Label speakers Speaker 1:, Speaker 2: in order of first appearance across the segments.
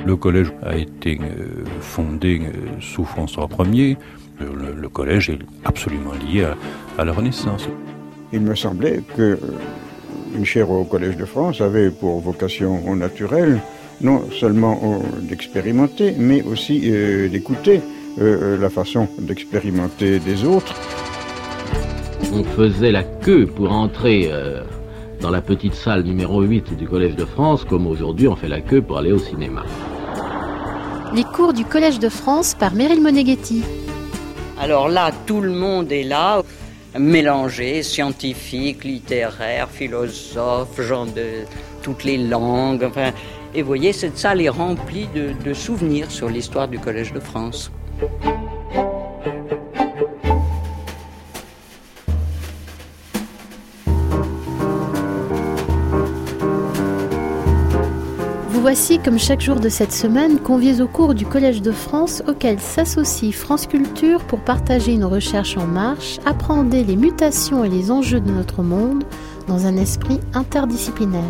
Speaker 1: Le collège a été fondé sous François Ier. Le collège est absolument lié à la Renaissance.
Speaker 2: Il me semblait qu'une chaire au Collège de France avait pour vocation naturelle non seulement d'expérimenter, mais aussi d'écouter la façon d'expérimenter des autres.
Speaker 3: On faisait la queue pour entrer dans la petite salle numéro 8 du Collège de France, comme aujourd'hui on fait la queue pour aller au cinéma.
Speaker 4: Les cours du Collège de France par Meryl Moneghetti.
Speaker 5: Alors là, tout le monde est là, mélangé, scientifique, littéraire, philosophe, gens de toutes les langues. Enfin, et vous voyez, cette salle est remplie de souvenirs sur l'histoire du Collège de France.
Speaker 4: Vous voici, comme chaque jour de cette semaine, conviés au cours du Collège de France auquel s'associe France Culture pour partager une recherche en marche, appréhender les mutations et les enjeux de notre monde dans un esprit interdisciplinaire.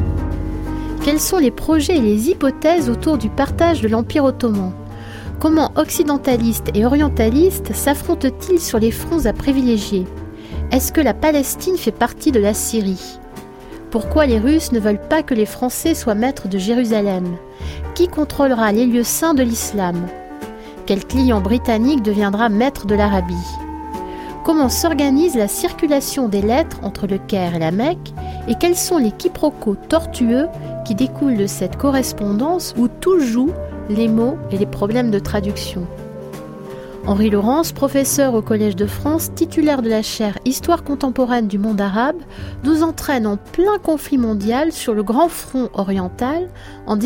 Speaker 4: Quels sont les projets et les hypothèses autour du partage de l'Empire ottoman ? Comment occidentalistes et orientalistes s'affrontent-ils sur les fronts à privilégier ? Est-ce que la Palestine fait partie de la Syrie ? Pourquoi les Russes ne veulent pas que les Français soient maîtres de Jérusalem ? Qui contrôlera les lieux saints de l'islam ? Quel client britannique deviendra maître de l'Arabie ? Comment s'organise la circulation des lettres entre le Caire et la Mecque ? Et quels sont les quiproquos tortueux qui découlent de cette correspondance où tout joue, les mots et les problèmes de traduction ? Henri Laurence, professeur au Collège de France, titulaire de la chaire Histoire contemporaine du monde arabe, nous entraîne en plein conflit mondial sur le grand front oriental en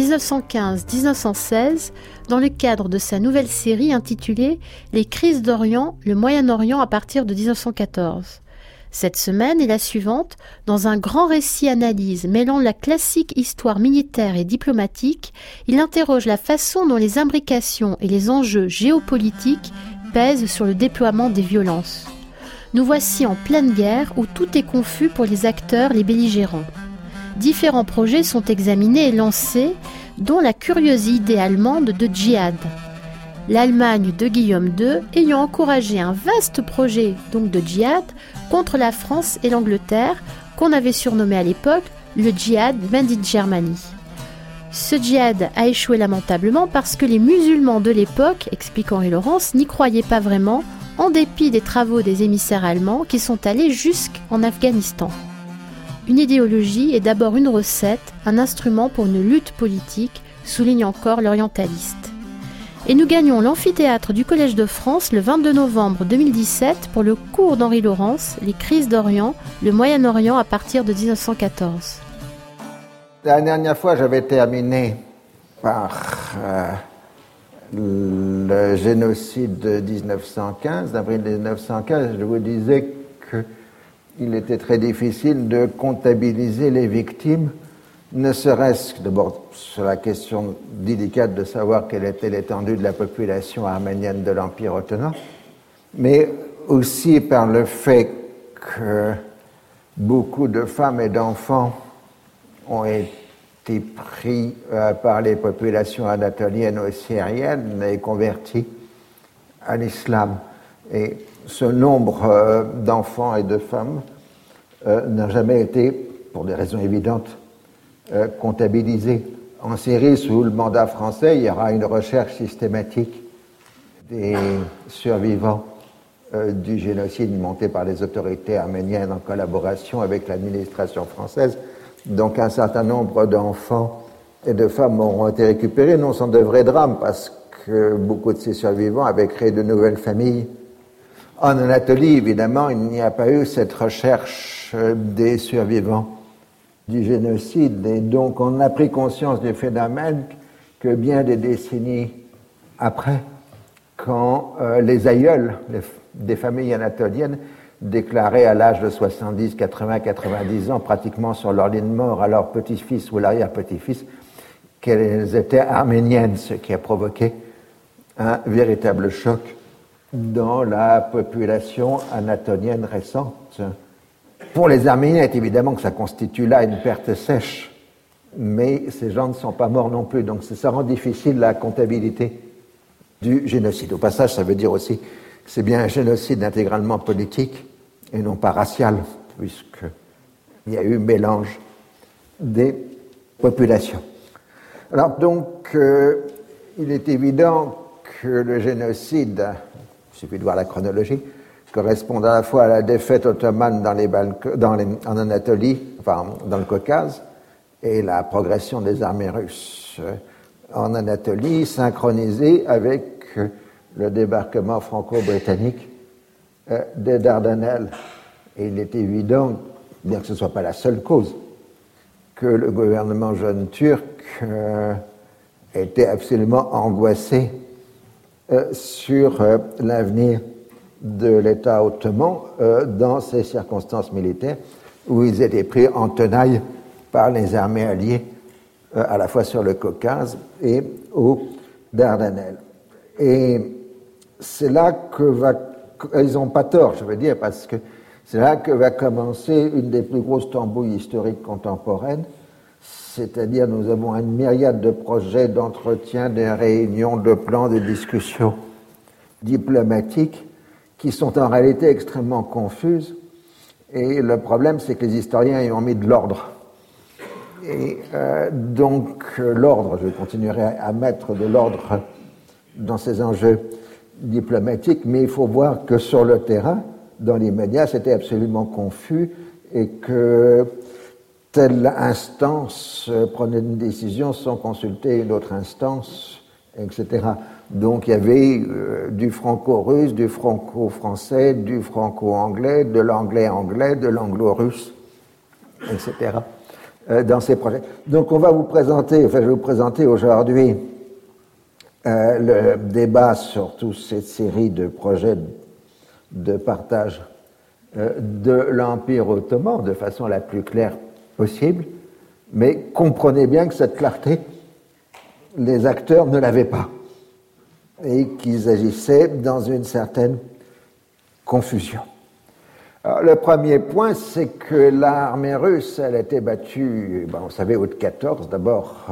Speaker 4: 1915-1916 dans le cadre de sa nouvelle série intitulée « Les crises d'Orient, le Moyen-Orient à partir de 1914 ». Cette semaine et la suivante, dans un grand récit-analyse mêlant la classique histoire militaire et diplomatique, il interroge la façon dont les imbrications et les enjeux géopolitiques pèsent sur le déploiement des violences. Nous voici en pleine guerre où tout est confus pour les acteurs, les belligérants. Différents projets sont examinés et lancés, dont la curieuse idée allemande de djihad. L'Allemagne de Guillaume II ayant encouragé un vaste projet donc de djihad contre la France et l'Angleterre, qu'on avait surnommé à l'époque le djihad made in Germany. Ce djihad a échoué lamentablement parce que les musulmans de l'époque, explique Henri Laurence, n'y croyaient pas vraiment, en dépit des travaux des émissaires allemands qui sont allés jusqu'en Afghanistan. Une idéologie est d'abord une recette, un instrument pour une lutte politique, souligne encore l'orientaliste. Et nous gagnons l'amphithéâtre du Collège de France le 22 novembre 2017 pour le cours d'Henri Laurence, Les crises d'Orient, le Moyen-Orient à partir de 1914.
Speaker 6: La dernière fois, j'avais terminé par le génocide de 1915, d'avril 1915. Je vous disais qu'il était très difficile de comptabiliser les victimes, ne serait-ce que d'abord sur la question délicate de savoir quelle était l'étendue de la population arménienne de l'Empire ottoman, mais aussi par le fait que beaucoup de femmes et d'enfants ont été pris par les populations anatoliennes ou syriennes et convertis à l'islam. Et ce nombre d'enfants et de femmes n'a jamais été, pour des raisons évidentes, comptabilisé. En Syrie, sous le mandat français, il y aura une recherche systématique des survivants du génocide monté par les autorités arméniennes en collaboration avec l'administration française. Donc un certain nombre d'enfants et de femmes auront été récupérés, non sans de vrais drames, parce que beaucoup de ces survivants avaient créé de nouvelles familles. En Anatolie, évidemment, il n'y a pas eu cette recherche des survivants du génocide, et donc on a pris conscience du phénomène que bien des décennies après, quand les aïeuls des familles anatoliennes déclaraient à l'âge de 70, 80, 90 ans, pratiquement sur leur lit de mort, à leur petit-fils ou l'arrière-petit-fils, qu'elles étaient arméniennes, ce qui a provoqué un véritable choc dans la population anatolienne récente. Pour les Arméniens, évidemment que ça constitue là une perte sèche mais ces gens ne sont pas morts non plus. Donc ça rend difficile la comptabilité du génocide. Au passage, ça veut dire aussi que c'est bien un génocide intégralement politique et non pas racial, puisqu'il y a eu mélange des populations. Alors donc, il est évident que le génocide, il suffit de voir la chronologie, correspond à la fois à la défaite ottomane en Anatolie, enfin dans le Caucase, et la progression des armées russes en Anatolie, synchronisée avec le débarquement franco-britannique des Dardanelles. Et il est évident, bien que ce ne soit pas la seule cause, que le gouvernement jeune turc était absolument angoissé sur l'avenir de l'État ottoman dans ces circonstances militaires où ils étaient pris en tenaille par les armées alliées à la fois sur le Caucase et aux Dardanelles. Et c'est là ils n'ont pas tort, je veux dire, parce que c'est là que va commencer une des plus grosses tambouilles historiques contemporaines, c'est-à-dire nous avons une myriade de projets, d'entretiens, de réunions, de plans, de discussions diplomatiques qui sont en réalité extrêmement confuses. Et le problème, c'est que les historiens y ont mis de l'ordre. Et donc, l'ordre, je continuerai à mettre de l'ordre dans ces enjeux diplomatiques, mais il faut voir que sur le terrain, dans les médias, c'était absolument confus et que telle instance prenait une décision sans consulter une autre instance, etc. Donc il y avait du franco-russe, du franco-français, du franco-anglais, de l'anglais-anglais, de l'anglo-russe, etc. Dans ces projets. Donc je vais vous présenter aujourd'hui le débat sur toute cette série de projets de partage de l'Empire ottoman de façon la plus claire possible, mais comprenez bien que cette clarté, les acteurs ne l'avaient pas et qu'ils agissaient dans une certaine confusion. Alors, le premier point, c'est que l'armée russe, elle a été battue, vous savez, août 14, d'abord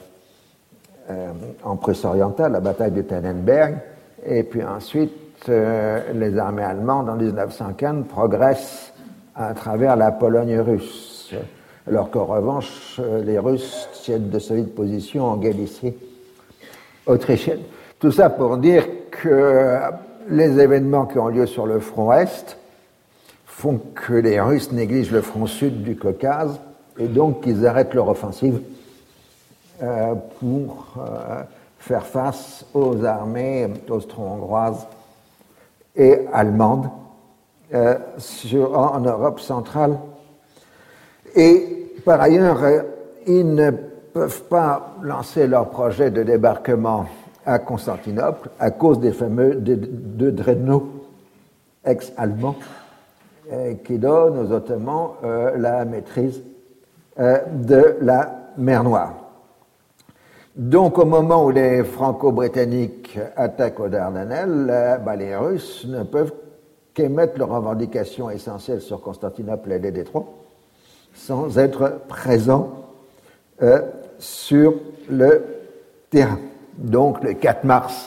Speaker 6: en Prusse orientale, la bataille de Tannenberg, et puis ensuite les armées allemandes en 1915 progressent à travers la Pologne russe, alors qu'en revanche, les Russes tiennent de solides positions en Galicie autrichienne. Tout ça pour dire que les événements qui ont lieu sur le front Est font que les Russes négligent le front Sud du Caucase et donc qu'ils arrêtent leur offensive pour faire face aux armées austro-hongroises et allemandes en Europe centrale. Et par ailleurs, ils ne peuvent pas lancer leur projet de débarquement à Constantinople à cause des fameux deux dreadnoughts ex-allemands qui donnent aux Ottomans la maîtrise de la mer Noire. Donc au moment où les Franco-Britanniques attaquent aux Dardanelles, les Russes ne peuvent qu'émettre leurs revendications essentielles sur Constantinople et les détroits sans être présents sur le terrain. Donc le 4 mars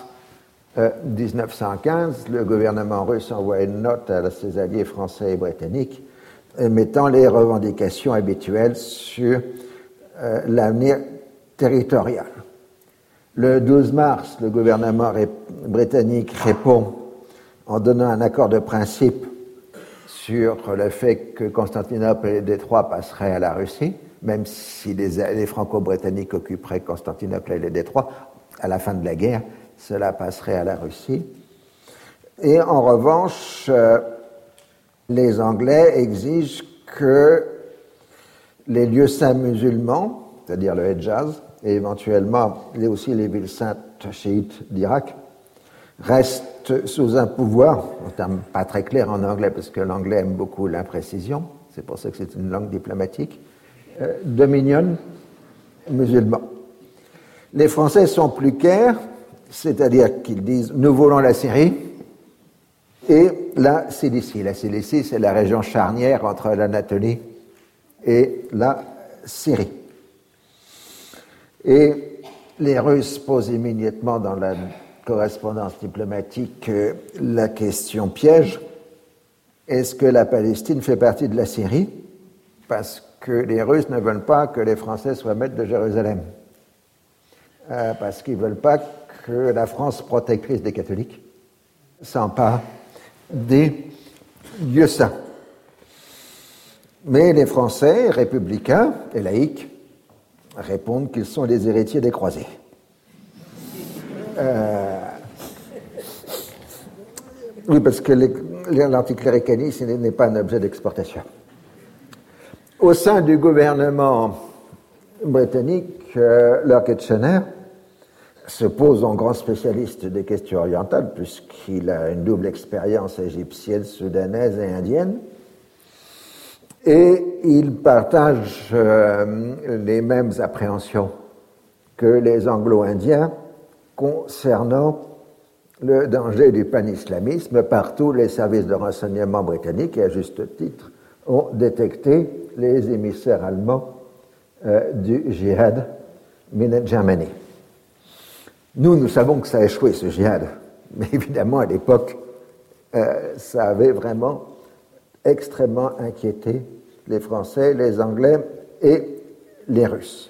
Speaker 6: 1915, le gouvernement russe envoie une note à ses alliés français et britanniques mettant les revendications habituelles sur l'avenir territorial. Le 12 mars, le gouvernement britannique répond en donnant un accord de principe sur le fait que Constantinople et les Détroits passeraient à la Russie, même si les Franco-Britanniques occuperaient Constantinople et les Détroits, à la fin de la guerre, cela passerait à la Russie. Et en revanche, les Anglais exigent que les lieux saints musulmans, c'est-à-dire le Hedjaz, et éventuellement aussi les villes saintes chiites d'Irak, restent sous un pouvoir, en termes pas très clairs en anglais, parce que l'anglais aime beaucoup l'imprécision, c'est pour ça que c'est une langue diplomatique, dominion musulman. Les Français sont plus clairs, c'est-à-dire qu'ils disent « nous voulons la Syrie » et la Cilicie. La Cilicie, c'est la région charnière entre l'Anatolie et la Syrie. Et les Russes posent immédiatement dans la correspondance diplomatique la question piège. Est-ce que la Palestine fait partie de la Syrie? Parce que les Russes ne veulent pas que les Français soient maîtres de Jérusalem. Parce qu'ils ne veulent pas que la France protectrice des catholiques s'empare des lieux saints. Mais les Français, républicains et laïcs, répondent qu'ils sont les héritiers des croisés. Oui, parce que l'anticléricalisme n'est pas un objet d'exportation. Au sein du gouvernement britannique, Lord Kitchener se pose en grand spécialiste des questions orientales, puisqu'il a une double expérience égyptienne, soudanaise et indienne. Et il partage les mêmes appréhensions que les anglo-indiens concernant le danger du pan-islamisme. Partout, les services de renseignement britanniques, et à juste titre, ont détecté les émissaires allemands du djihad min Germany. Nous savons que ça a échoué, ce djihad. Mais évidemment, à l'époque, ça avait vraiment extrêmement inquiété les Français, les Anglais et les Russes.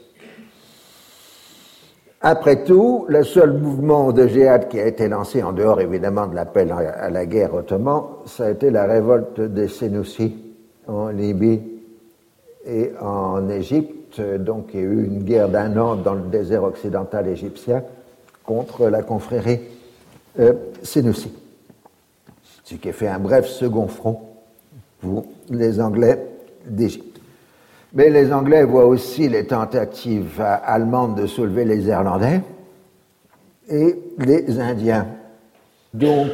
Speaker 6: Après tout, le seul mouvement de djihad qui a été lancé, en dehors évidemment de l'appel à la guerre ottoman, ça a été la révolte des Sénoussis en Libye et en Égypte. Donc il y a eu une guerre d'1 an dans le désert occidental égyptien contre la confrérie Sénoussi. Ce qui a fait un bref second front pour les Anglais d'Égypte. Mais les Anglais voient aussi les tentatives allemandes de soulever les Irlandais et les Indiens. Donc,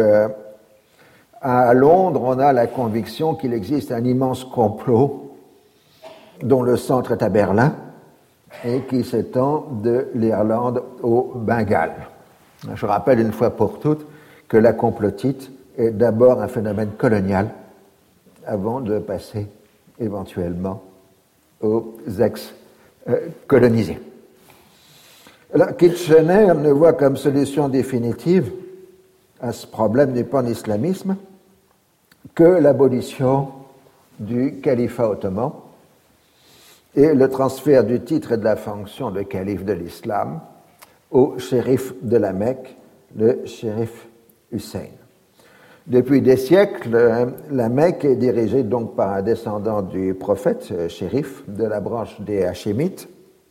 Speaker 6: à Londres, on a la conviction qu'il existe un immense complot dont le centre est à Berlin et qui s'étend de l'Irlande au Bengale. Je rappelle une fois pour toutes que la complotite est d'abord un phénomène colonial avant de passer éventuellement aux ex-colonisés. Alors, Kitchener ne voit comme solution définitive à ce problème du pan-islamisme que l'abolition du califat ottoman et le transfert du titre et de la fonction de calife de l'islam au shérif de la Mecque, le shérif Hussein. Depuis des siècles, la Mecque est dirigée donc par un descendant du prophète, shérif, de la branche des Hachémites.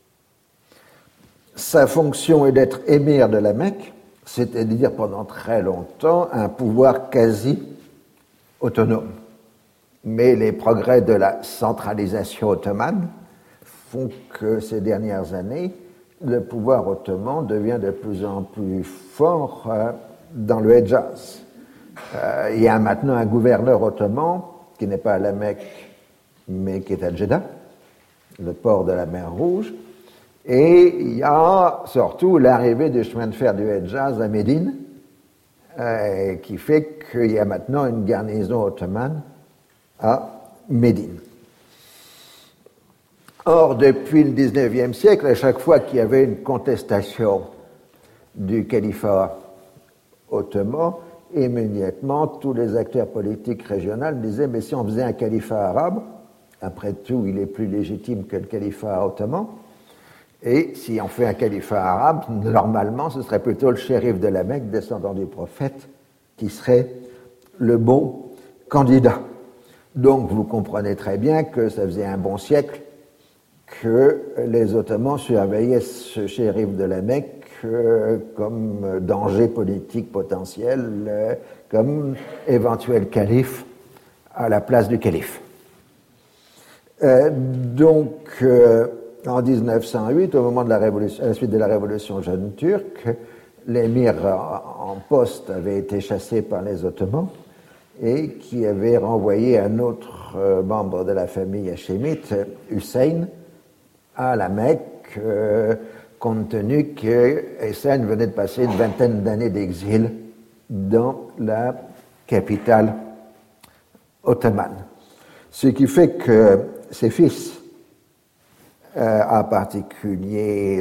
Speaker 6: Sa fonction est d'être émir de la Mecque, c'est-à-dire pendant très longtemps un pouvoir quasi autonome. Mais les progrès de la centralisation ottomane font que ces dernières années, le pouvoir ottoman devient de plus en plus fort dans le Hedjaz. Il y a maintenant un gouverneur ottoman qui n'est pas à la Mecque, mais qui est à Jeddah, le port de la mer Rouge. Et il y a surtout l'arrivée du chemin de fer du Hedjaz à Médine, qui fait qu'il y a maintenant une garnison ottomane à Médine. Or, depuis le XIXe siècle, à chaque fois qu'il y avait une contestation du califat ottoman, immédiatement, tous les acteurs politiques régionaux disaient « mais si on faisait un califat arabe, après tout, il est plus légitime que le califat ottoman, et si on fait un califat arabe, normalement, ce serait plutôt le shérif de la Mecque, descendant du prophète, qui serait le bon candidat. » Donc, vous comprenez très bien que ça faisait un bon siècle que les Ottomans surveillaient ce shérif de la Mecque comme danger politique potentiel, comme éventuel calife à la place du calife. Donc, en 1908, au moment de la révolution, à la suite de la révolution jeune turque, l'émir en poste avait été chassé par les Ottomans et qui avait renvoyé un autre membre de la famille hachémite, Hussein, à la Mecque, compte tenu que Hussein venait de passer une vingtaine d'années d'exil dans la capitale ottomane. Ce qui fait que ses fils, en particulier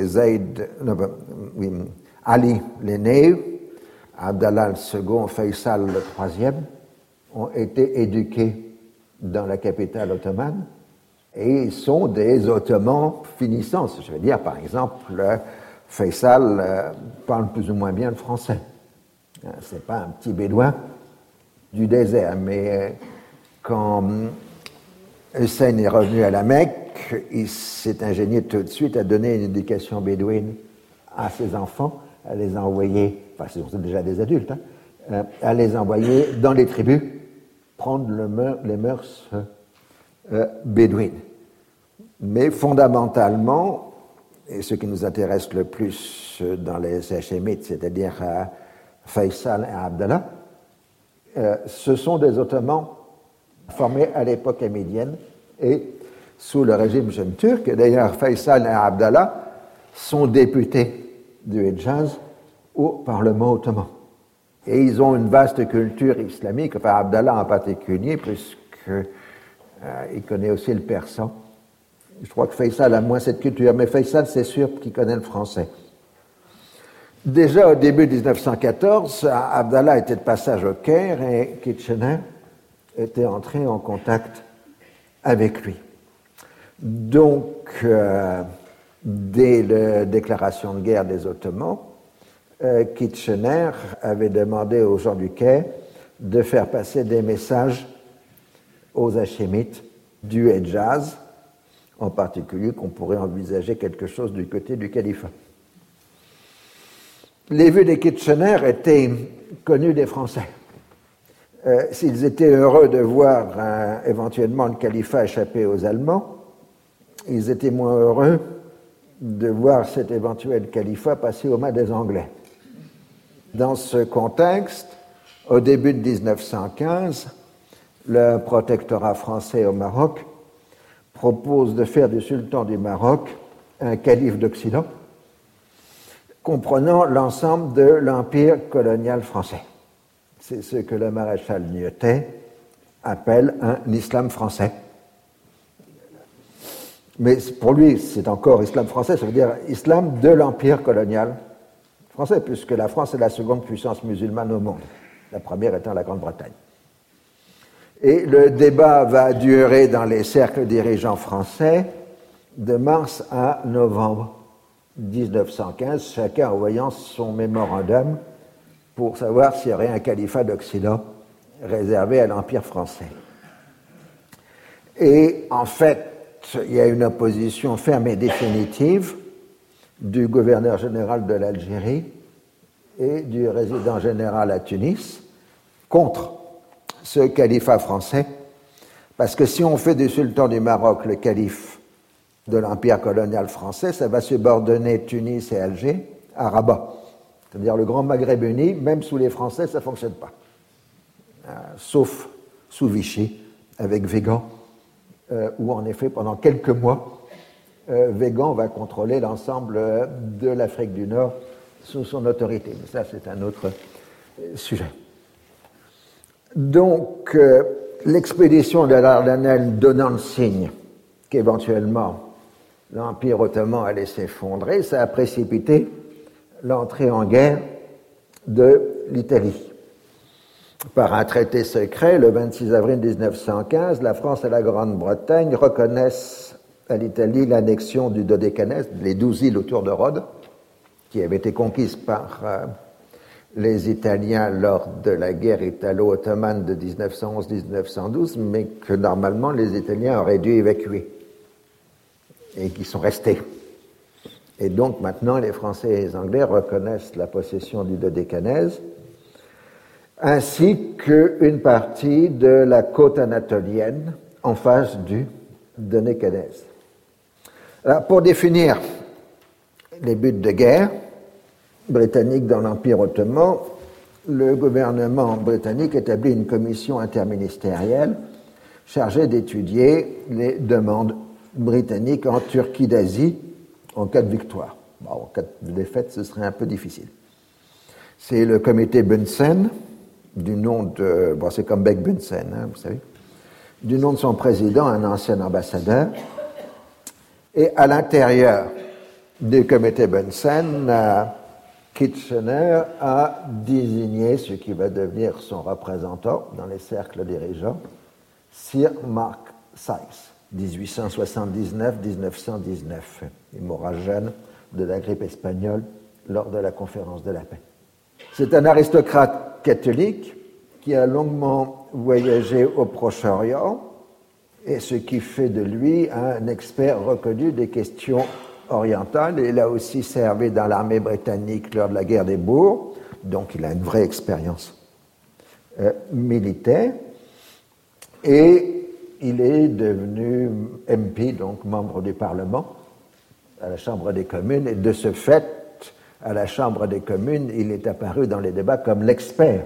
Speaker 6: Ali l'aîné, Abdallah II, Faisal le troisième, ont été éduqués dans la capitale ottomane et sont des Ottomans finissants. Je veux dire, par exemple, Faisal parle plus ou moins bien le français. C'est pas un petit bédouin du désert, mais quand Hussein est revenu à la Mecque, il s'est ingénié tout de suite à donner une éducation bédouine à ses enfants, à les envoyer, enfin ce sont déjà des adultes, à les envoyer dans les tribus prendre les mœurs bédouines. Mais fondamentalement, et ce qui nous intéresse le plus dans les Hachémites, c'est-à-dire Faisal et Abdallah, ce sont des Ottomans formés à l'époque hamidienne et sous le régime jeune turc. Et d'ailleurs, Faisal et Abdallah sont députés du Hejaz au Parlement ottoman. Et ils ont une vaste culture islamique, enfin Abdallah en particulier, puisqu'il connaît aussi le persan. Je crois que Faisal a moins cette culture, mais Faisal, c'est sûr qu'il connaît le français. Déjà au début de 1914, Abdallah était de passage au Caire et Kitchener était entré en contact avec lui. Donc, dès la déclaration de guerre des Ottomans, Kitchener avait demandé aux gens du Caire de faire passer des messages aux Hachémites du Hejaz, en particulier qu'on pourrait envisager quelque chose du côté du califat. Les vues des Kitchener étaient connues des Français. S'ils étaient heureux de voir éventuellement le califat échapper aux Allemands, ils étaient moins heureux de voir cet éventuel califat passer aux mains des Anglais. Dans ce contexte, au début de 1915, le protectorat français au Maroc propose de faire du sultan du Maroc un calife d'Occident, comprenant l'ensemble de l'empire colonial français. C'est ce que le maréchal Nieutet appelle un islam français. Mais pour lui, c'est encore islam français, ça veut dire islam de l'empire colonial français, puisque la France est la seconde puissance musulmane au monde, la première étant la Grande-Bretagne. Et le débat va durer dans les cercles dirigeants français de mars à novembre 1915, chacun envoyant son mémorandum pour savoir s'il y aurait un califat d'Occident réservé à l'Empire français. Et en fait, il y a une opposition ferme et définitive du gouverneur général de l'Algérie et du résident général à Tunis contre ce califat français, parce que si on fait du sultan du Maroc le calife de l'empire colonial français, ça va subordonner Tunis et Alger à Rabat. C'est-à-dire le grand Maghreb uni, même sous les Français, ça ne fonctionne pas. Sauf sous Vichy, avec Végan, où en effet, pendant quelques mois, Végan va contrôler l'ensemble de l'Afrique du Nord sous son autorité. Mais ça, c'est un autre sujet. Donc, l'expédition de Dardanelles donnant le signe qu'éventuellement l'Empire ottoman allait s'effondrer, ça a précipité l'entrée en guerre de l'Italie. Par un traité secret, le 26 avril 1915, la France et la Grande-Bretagne reconnaissent à l'Italie l'annexion du Dodécanèse, les 12 îles autour de Rhodes, qui avaient été conquises par les Italiens lors de la guerre italo-ottomane de 1911-1912, mais que normalement les Italiens auraient dû évacuer et qui sont restés. Et donc maintenant, les Français et les Anglais reconnaissent la possession du Dodécanèse, ainsi qu'une partie de la côte anatolienne en face du Dodécanèse. Alors, pour définir les buts de guerre britanniques dans l'Empire ottoman, le gouvernement britannique établit une commission interministérielle chargée d'étudier les demandes britanniques en Turquie d'Asie en cas de victoire. Bon, en cas de défaite, ce serait un peu difficile. C'est le comité Bunsen, du nom de... Bon, c'est comme Beck Bunsen, hein, vous savez. Du nom de son président, un ancien ambassadeur, Et à l'intérieur du comité Bunsen, Kitchener a désigné ce qui va devenir son représentant dans les cercles dirigeants, Sir Mark Sykes, 1879-1919. Il mourra jeune de la grippe espagnole lors de la conférence de la paix. C'est un aristocrate catholique qui a longuement voyagé au Proche-Orient, et ce qui fait de lui un expert reconnu des questions orientales. Il a aussi servi dans l'armée britannique lors de la guerre des Boers, donc il a une vraie expérience militaire, et il est devenu MP, donc membre du Parlement, à la Chambre des communes, et de ce fait, à la Chambre des communes, il est apparu dans les débats comme l'expert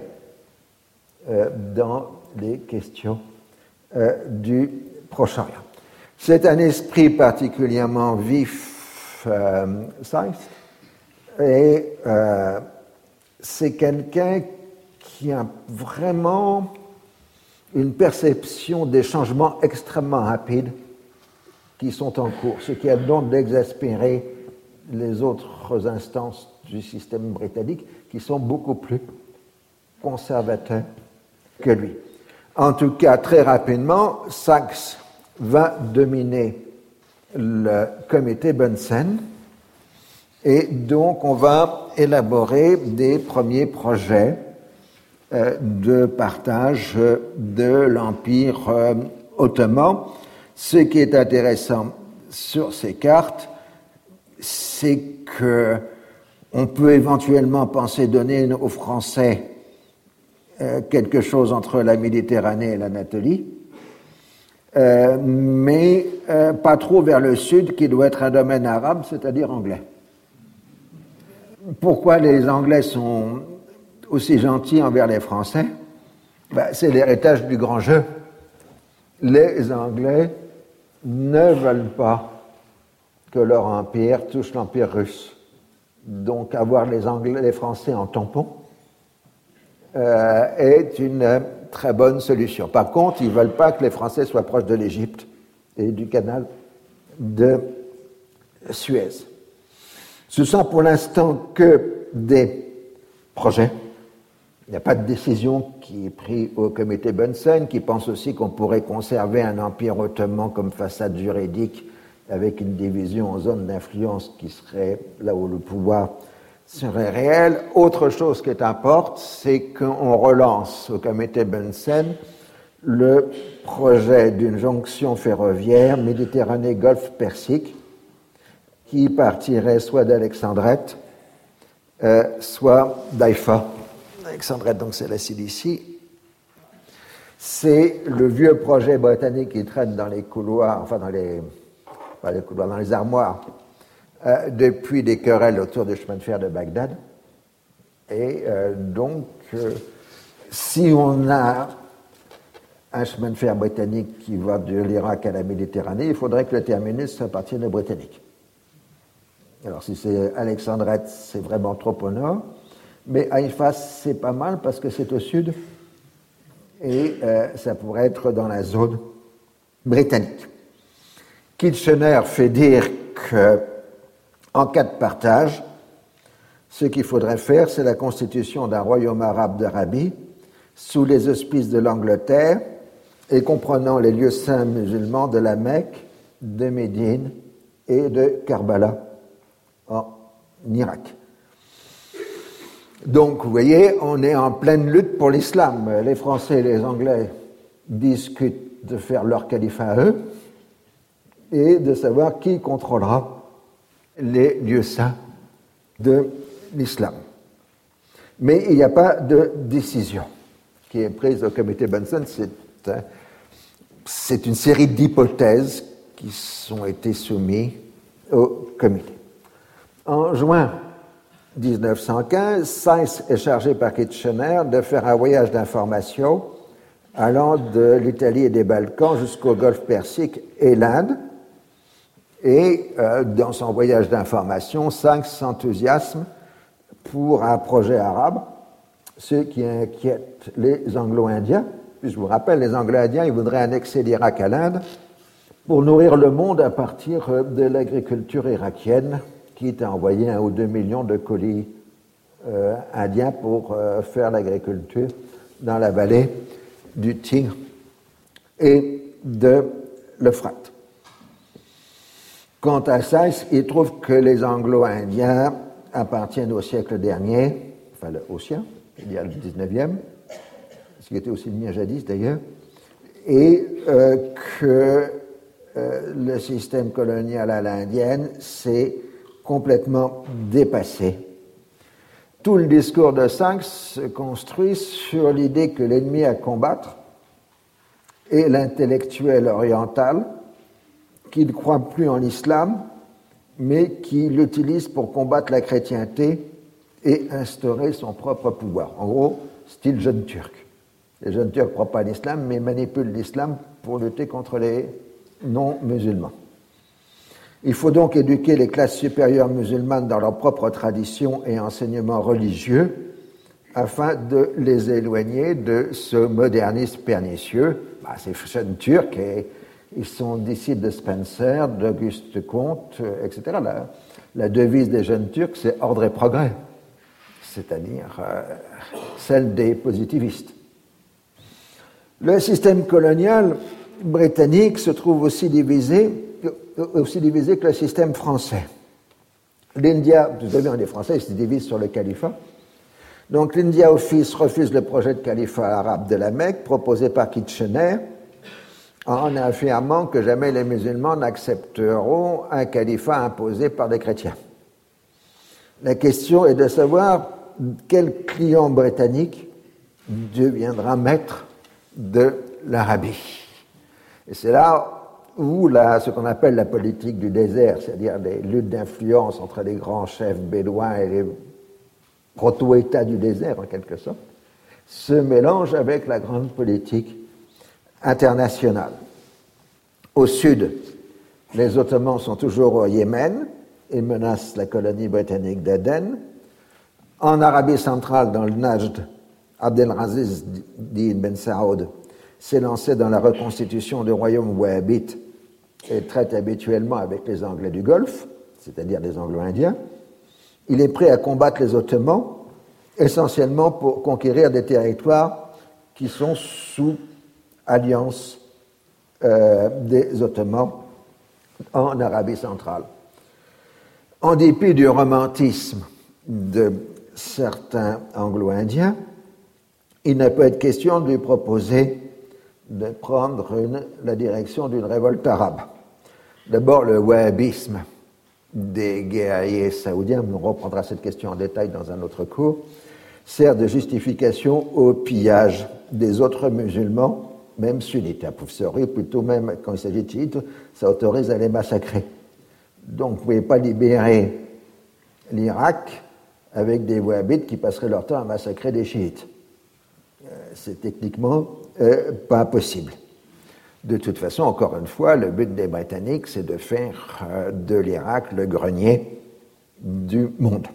Speaker 6: dans les questions du Proche-Orient. C'est un esprit particulièrement vif, Sykes, et c'est quelqu'un qui a vraiment une perception des changements extrêmement rapides qui sont en cours, ce qui a donc d'exaspérer les autres instances du système britannique qui sont beaucoup plus conservateurs que lui. En tout cas, très rapidement, Sykes va dominer le comité Bunsen et donc on va élaborer des premiers projets de partage de l'Empire ottoman. Ce qui est intéressant sur ces cartes, c'est que on peut éventuellement penser donner aux Français quelque chose entre la Méditerranée et l'Anatolie, mais pas trop vers le sud, qui doit être un domaine arabe, c'est-à-dire anglais. Pourquoi les Anglais sont aussi gentils envers les Français? C'est l'héritage du grand jeu. Les Anglais ne veulent pas que leur empire touche l'empire russe. Donc avoir les Français en tampon est une très bonne solution. Par contre, ils ne veulent pas que les Français soient proches de l'Égypte et du canal de Suez. Ce sont pour l'instant que des projets. Il n'y a pas de décision qui est prise au comité Bunsen, qui pense aussi qu'on pourrait conserver un empire ottoman comme façade juridique avec une division en zones d'influence qui serait là où le pouvoir serait réel. Autre chose qui importe, c'est qu'on relance au comité Bunsen le projet d'une jonction ferroviaire Méditerranée-Golfe Persique qui partirait soit d'Alexandrette, soit d'Haïfa. Alexandrette, donc c'est la Cilicie. C'est le vieux projet britannique qui traîne dans les couloirs, enfin dans les armoires, depuis des querelles autour du chemin de fer de Bagdad. Et donc, si on a un chemin de fer britannique qui va de l'Irak à la Méditerranée, il faudrait que le terminus appartienne aux Britanniques. Alors, si c'est Alexandrette, c'est vraiment trop au nord. Mais Haïfa, c'est pas mal parce que c'est au sud et ça pourrait être dans la zone britannique. Kitchener fait dire qu'en cas de partage, ce qu'il faudrait faire, c'est la constitution d'un royaume arabe d'Arabie sous les auspices de l'Angleterre et comprenant les lieux saints musulmans de la Mecque, de Médine et de Karbala en Irak. Donc, vous voyez, on est en pleine lutte pour l'islam. Les Français et les Anglais discutent de faire leur califat à eux et de savoir qui contrôlera les lieux saints de l'islam. Mais il n'y a pas de décision qui est prise au comité Bunsen. C'est une série d'hypothèses qui ont été soumises au comité. En juin 1915, Sykes est chargé par Kitchener de faire un voyage d'information allant de l'Italie et des Balkans jusqu'au Golfe Persique et l'Inde. Et dans son voyage d'information, Sykes s'enthousiasme pour un projet arabe, ce qui inquiète les Anglo-Indiens. Puis je vous rappelle, les Anglo-Indiens, ils voudraient annexer l'Irak à l'Inde pour nourrir le monde à partir de l'agriculture irakienne, qui a envoyé 1 ou 2 millions de colis indiens pour faire l'agriculture dans la vallée du Tigre et de l'Euphrate. Quant à Sykes, il trouve que les Anglo-Indiens appartiennent au siècle dernier, enfin au sien, il y a le 19e, ce qui était aussi le mien jadis d'ailleurs, et que le système colonial à l'indienne s'est complètement dépassé. Tout le discours de Sykes se construit sur l'idée que l'ennemi à combattre est l'intellectuel oriental qui ne croit plus en l'islam, mais qui l'utilise pour combattre la chrétienté et instaurer son propre pouvoir. En gros, style jeune turc. Les jeunes turcs ne croient pas à l'islam, mais manipulent l'islam pour lutter contre les non-musulmans. Il faut donc éduquer les classes supérieures musulmanes dans leur propre tradition et enseignement religieux afin de les éloigner de ce modernisme pernicieux. Ces jeunes turcs, ils sont disciples de Spencer, d'Auguste Comte, etc. La devise des jeunes turcs, c'est ordre et progrès, c'est-à-dire celle des positivistes. Le système colonial britannique se trouve aussi divisé que le système français. L'India, vous savez, les Français se divisent sur le califat. Donc l'India Office refuse le projet de califat arabe de la Mecque proposé par Kitchener en affirmant que jamais les musulmans n'accepteront un califat imposé par des chrétiens. La question est de savoir quel client britannique deviendra maître de l'Arabie. Et c'est là où ce qu'on appelle la politique du désert, c'est-à-dire les luttes d'influence entre les grands chefs bédouins et les proto-États du désert, en quelque sorte, se mélange avec la grande politique internationale. Au sud, les Ottomans sont toujours au Yémen et menacent la colonie britannique d'Aden. En Arabie centrale, dans le Najd, Abdelaziz Ben Saoud s'est lancé dans la reconstitution du royaume wahhabite et traite habituellement avec les Anglais du Golfe, c'est-à-dire les Anglo-Indiens. Il est prêt à combattre les Ottomans, essentiellement pour conquérir des territoires qui sont sous alliance des Ottomans en Arabie centrale. En dépit du romantisme de certains Anglo-Indiens, il ne peut être question de lui proposer de prendre la direction d'une révolte arabe. D'abord, le wahhabisme des guerriers saoudiens, on reprendra cette question en détail dans un autre cours, sert de justification au pillage des autres musulmans, même sunnites. A posteriori, plutôt même quand il s'agit de chiites, ça autorise à les massacrer. Donc, vous ne pouvez pas libérer l'Irak avec des wahhabites qui passeraient leur temps à massacrer des chiites. C'est techniquement pas possible. De toute façon, encore une fois, le but des Britanniques, c'est de faire de l'Irak le grenier du monde.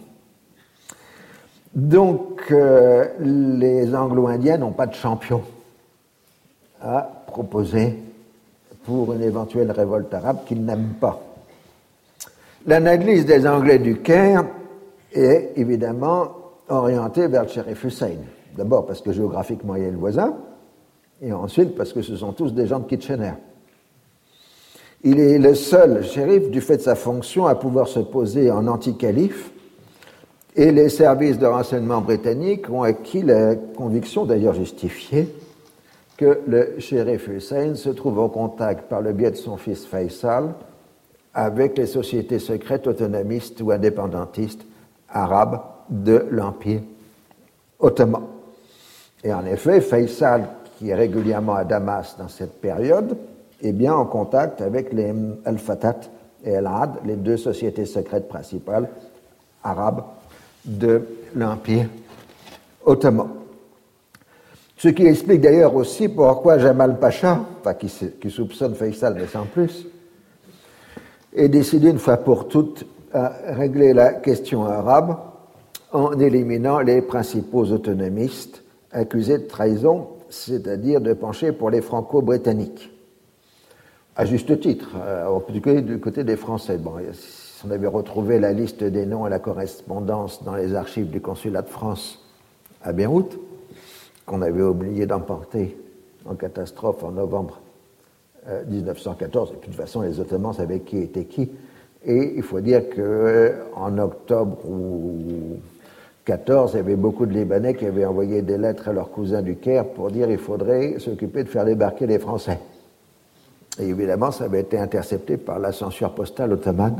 Speaker 6: Donc, les Anglo-Indiens n'ont pas de champion à proposer pour une éventuelle révolte arabe qu'ils n'aiment pas. L'analyse des Anglais du Caire est évidemment orientée vers le shérif Hussein. D'abord parce que géographiquement il est le voisin, et ensuite parce que ce sont tous des gens de Kitchener. Il est le seul shérif, du fait de sa fonction, à pouvoir se poser en anti-calife, et les services de renseignement britanniques ont acquis la conviction, d'ailleurs justifiée, que le shérif Hussein se trouve en contact par le biais de son fils Faisal avec les sociétés secrètes autonomistes ou indépendantistes arabes de l'Empire ottoman. Et en effet, Faisal, qui est régulièrement à Damas dans cette période, est bien en contact avec les Al-Fatah et Al-Ad, les deux sociétés secrètes principales arabes de l'Empire ottoman. Ce qui explique d'ailleurs aussi pourquoi Jamal Pacha, qui soupçonne Faisal mais sans plus, est décidé une fois pour toutes à régler la question arabe en éliminant les principaux autonomistes accusés de trahison, c'est-à-dire de pencher pour les franco-britanniques. à juste titre, en particulier du côté des Français. Bon, si on avait retrouvé la liste des noms et la correspondance dans les archives du consulat de France à Beyrouth, qu'on avait oublié d'emporter en catastrophe en novembre 1914, et puis de toute façon les Ottomans savaient qui était qui, et il faut dire qu'en octobre ou 14, il y avait beaucoup de Libanais qui avaient envoyé des lettres à leurs cousins du Caire pour dire qu'il faudrait s'occuper de faire débarquer les Français. Et évidemment, ça avait été intercepté par la censure postale ottomane.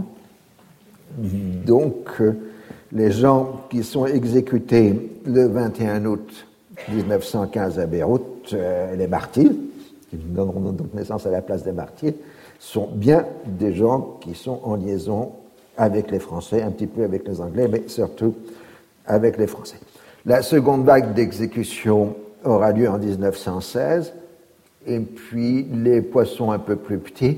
Speaker 6: Donc, les gens qui sont exécutés le 21 août 1915 à Beyrouth, les martyrs, qui donneront donc naissance à la place des martyrs, sont bien des gens qui sont en liaison avec les Français, un petit peu avec les Anglais, mais surtout avec les Français. La seconde vague d'exécution aura lieu en 1916, et puis les poissons un peu plus petits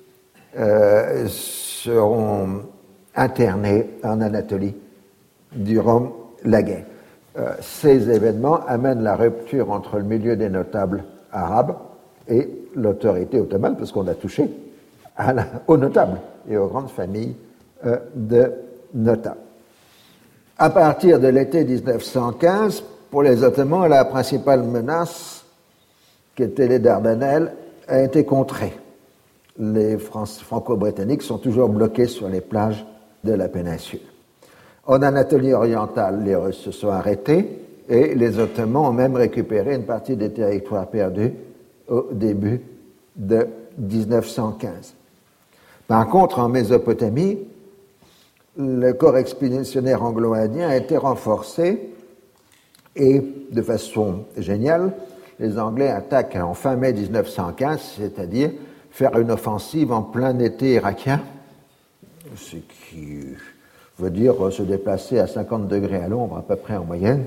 Speaker 6: seront internés en Anatolie durant la guerre. Ces événements amènent la rupture entre le milieu des notables arabes et l'autorité ottomane, parce qu'on a touché aux notables et aux grandes familles de notables. À partir de l'été 1915, pour les Ottomans, la principale menace, qui était les Dardanelles, a été contrée. Les Franco-Britanniques sont toujours bloqués sur les plages de la péninsule. En Anatolie orientale, les Russes se sont arrêtés et les Ottomans ont même récupéré une partie des territoires perdus au début de 1915. Par contre, en Mésopotamie, le corps expéditionnaire anglo-indien a été renforcé et, de façon géniale, les Anglais attaquent en fin mai 1915, c'est-à-dire faire une offensive en plein été irakien, ce qui veut dire se déplacer à 50 degrés à l'ombre à peu près en moyenne,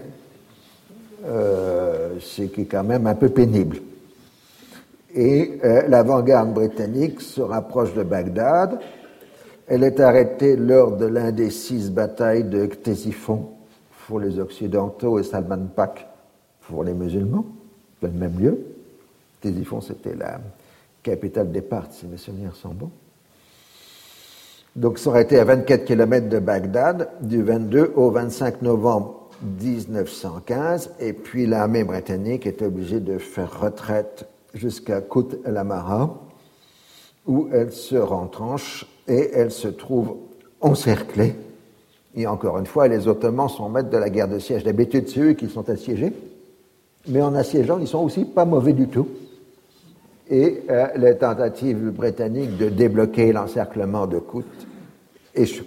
Speaker 6: ce qui est quand même un peu pénible. Et l'avant-garde britannique se rapproche de Bagdad. Elle est arrêtée lors de l'un des 6 batailles de Ctésiphon pour les Occidentaux et Salman Pak pour les musulmans, dans le même lieu. Ctésiphon, c'était la capitale des Parthes, si mes souvenirs sont bons. Donc, ça aurait été à 24 km de Bagdad, du 22 au 25 novembre 1915, et puis l'armée britannique est obligée de faire retraite jusqu'à Kut el-Amara, où elle se retranche et elle se trouve encerclée. Et encore une fois, les Ottomans sont maîtres de la guerre de siège. D'habitude, c'est eux qui sont assiégés, mais en assiégeant, ils sont aussi pas mauvais du tout. Et les tentatives britanniques de débloquer l'encerclement de Kut échouent.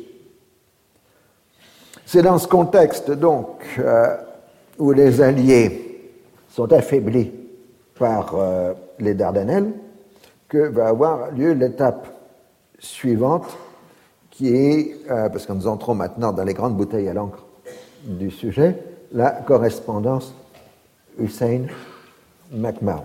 Speaker 6: C'est dans ce contexte, donc, où les Alliés sont affaiblis par les Dardanelles, que va avoir lieu l'étape suivante, qui est, parce que nous entrons maintenant dans les grandes bouteilles à l'encre du sujet, la correspondance Hussein-McMahon.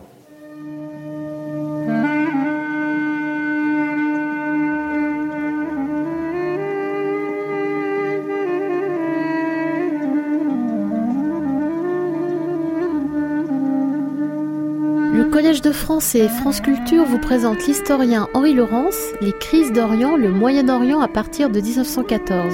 Speaker 4: Le Collège de France et France Culture vous présente l'historien Henri Laurence, Les crises d'Orient, le Moyen-Orient à partir de 1914.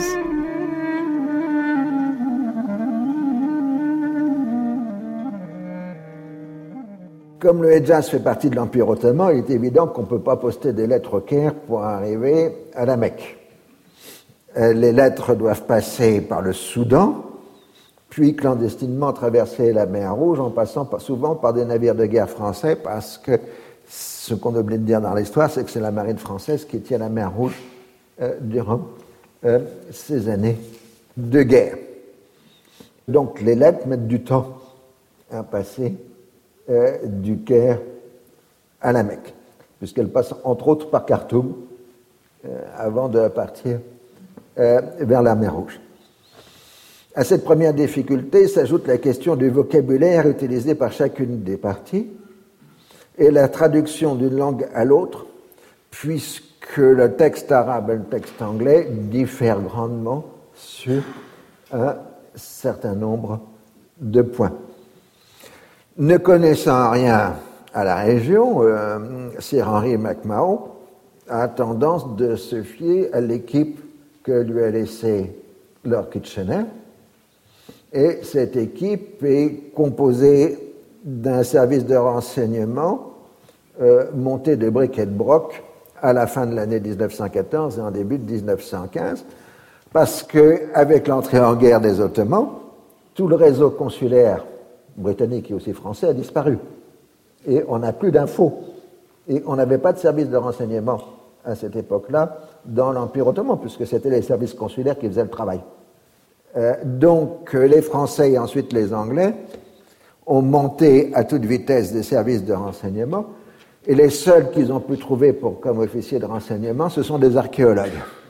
Speaker 6: Comme le Hedjaz fait partie de l'Empire ottoman, il est évident qu'on ne peut pas poster des lettres au Caire pour arriver à la Mecque. Les lettres doivent passer par le Soudan, puis clandestinement traverser la mer Rouge en passant souvent par des navires de guerre français, parce que ce qu'on oublie de dire dans l'histoire, c'est que c'est la marine française qui tient la mer Rouge durant ces années de guerre. Donc les lettres mettent du temps à passer du Caire à la Mecque, puisqu'elles passent entre autres par Khartoum avant de partir vers la mer Rouge. À cette première difficulté s'ajoute la question du vocabulaire utilisé par chacune des parties et la traduction d'une langue à l'autre, puisque le texte arabe et le texte anglais diffèrent grandement sur un certain nombre de points. Ne connaissant rien à la région, Sir Henry McMahon a tendance de se fier à l'équipe que lui a laissée Lord Kitchener. Et cette équipe est composée d'un service de renseignement monté de bric et de broc à la fin de l'année 1914 et en début de 1915, parce qu'avec l'entrée en guerre des Ottomans, tout le réseau consulaire britannique et aussi français a disparu. Et on n'a plus d'infos. Et on n'avait pas de service de renseignement à cette époque-là dans l'Empire ottoman, puisque c'était les services consulaires qui faisaient le travail. Donc les Français et ensuite les Anglais ont monté à toute vitesse des services de renseignement, et les seuls qu'ils ont pu trouver comme officiers de renseignement, ce sont des archéologues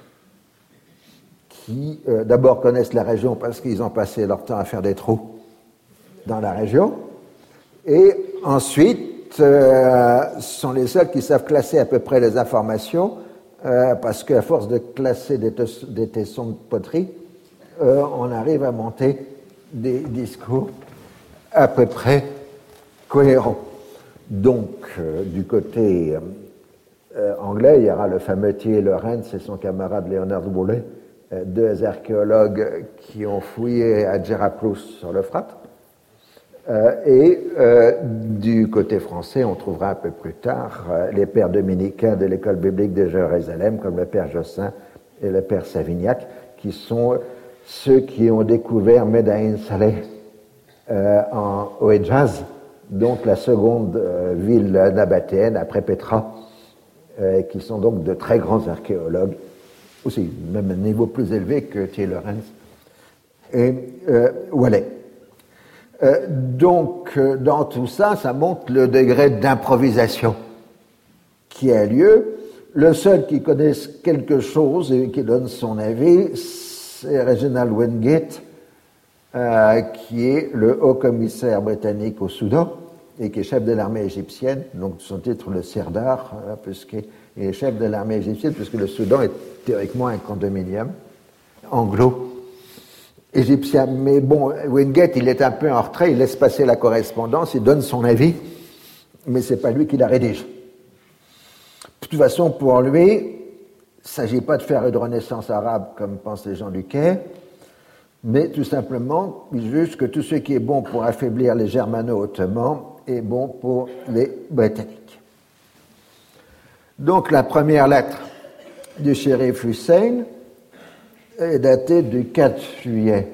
Speaker 6: qui d'abord connaissent la région parce qu'ils ont passé leur temps à faire des trous dans la région, et ensuite sont les seuls qui savent classer à peu près les informations, parce qu'à force de classer des tessons de poterie, on arrive à monter des discours à peu près cohérents. Donc, du côté anglais, il y aura le fameux T. Lawrence et son camarade Leonard Woolley, deux archéologues qui ont fouillé à Jerablus sur l'Euphrate. Et du côté français, on trouvera un peu plus tard les pères dominicains de l'école biblique de Jérusalem, comme le père Jossin et le père Savignac, qui sont ceux qui ont découvert Medaïn Saleh au Hejaz, donc la seconde ville nabatéenne après Pétra, qui sont donc de très grands archéologues, aussi même un niveau plus élevé que T. Lawrence et Woolley. Donc, dans tout ça, ça montre le degré d'improvisation qui a lieu. Le seul qui connaisse quelque chose et qui donne son avis, c'est Reginald Wingate, qui est le haut-commissaire britannique au Soudan et qui est chef de l'armée égyptienne, donc son titre le Sirdar, puisqu'il est chef de l'armée égyptienne, puisque le Soudan est théoriquement un condominium anglo-égyptien. Mais bon, Wingate, il est un peu en retrait, il laisse passer la correspondance, il donne son avis, mais c'est pas lui qui la rédige. De toute façon, pour lui, il ne s'agit pas de faire une renaissance arabe comme pensent les gens du Caire, mais tout simplement, il juge que tout ce qui est bon pour affaiblir les Germano-Ottomans est bon pour les Britanniques. Donc la première lettre du shérif Hussein est datée du 4 juillet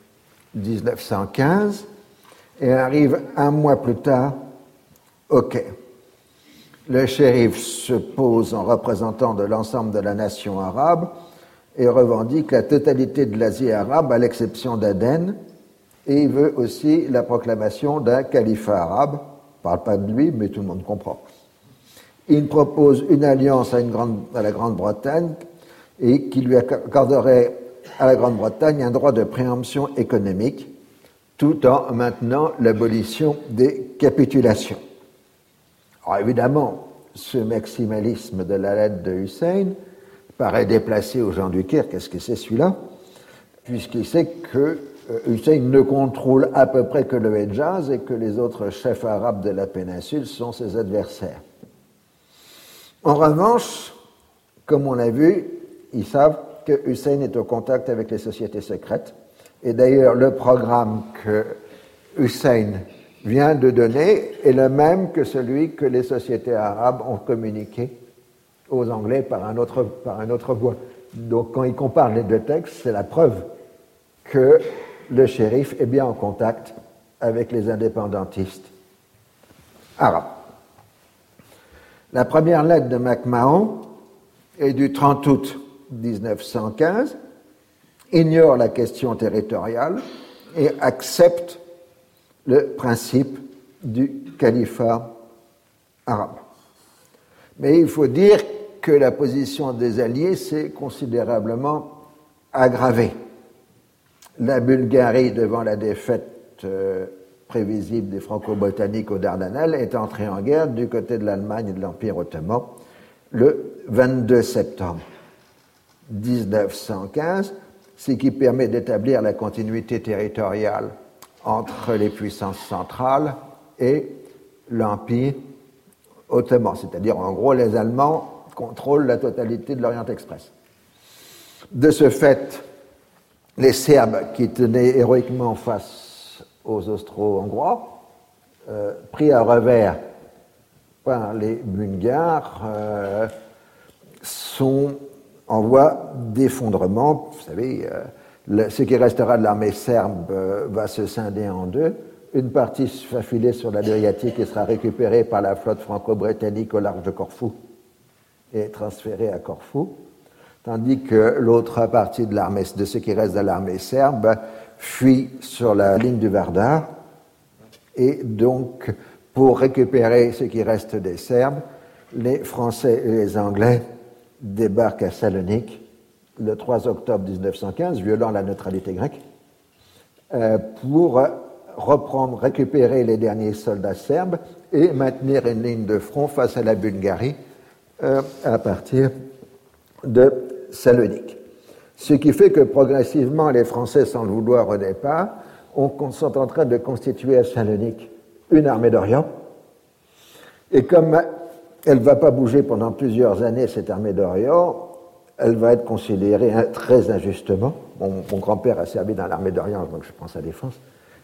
Speaker 6: 1915 et arrive un mois plus tard au Caire. Le shérif se pose en représentant de l'ensemble de la nation arabe et revendique la totalité de l'Asie arabe à l'exception d'Aden, et il veut aussi la proclamation d'un califat arabe. Il ne parle pas de lui, mais tout le monde comprend. Il propose une alliance à la Grande-Bretagne et qui lui accorderait à la Grande-Bretagne un droit de préemption économique tout en maintenant l'abolition des capitulations. Alors évidemment, ce maximalisme de la lettre de Hussein paraît déplacé aux gens du Caire. Qu'est-ce que c'est celui-là? Puisqu'il sait que Hussein ne contrôle à peu près que le Hejaz et que les autres chefs arabes de la péninsule sont ses adversaires. En revanche, comme on l'a vu, ils savent que Hussein est au contact avec les sociétés secrètes. Et d'ailleurs, le programme que Hussein vient de donner est le même que celui que les sociétés arabes ont communiqué aux Anglais par un autre voie. Donc quand il compare les deux textes, c'est la preuve que le shérif est bien en contact avec les indépendantistes arabes. La première lettre de MacMahon est du 30 août 1915, ignore la question territoriale et accepte le principe du califat arabe. Mais il faut dire que la position des Alliés s'est considérablement aggravée. La Bulgarie, devant la défaite prévisible des Franco-Britanniques aux Dardanelles, est entrée en guerre du côté de l'Allemagne et de l'Empire ottoman le 22 septembre 1915, ce qui permet d'établir la continuité territoriale entre les puissances centrales et l'Empire ottoman. C'est-à-dire, en gros, les Allemands contrôlent la totalité de l'Orient Express. De ce fait, les Serbes qui tenaient héroïquement face aux Austro-Hongrois, pris à revers par les Bulgares, sont en voie d'effondrement. Vous savez, ce qui restera de l'armée serbe va se scinder en deux. Une partie va filer sur l'Adriatique et sera récupérée par la flotte franco-britannique au large de Corfou et transférée à Corfou, tandis que l'autre partie de ce qui reste de l'armée serbe fuit sur la ligne du Vardar. Et donc, pour récupérer ce qui reste des Serbes, les Français et les Anglais débarquent à Salonique le 3 octobre 1915, violant la neutralité grecque, pour récupérer les derniers soldats serbes et maintenir une ligne de front face à la Bulgarie à partir de Salonique. Ce qui fait que progressivement, les Français, sans le vouloir au départ, sont en train de constituer à Salonique une armée d'Orient. Et comme elle ne va pas bouger pendant plusieurs années, cette armée d'Orient, elle va être considérée très injustement. Mon grand-père a servi dans l'armée d'Orient, donc je pense à Défense.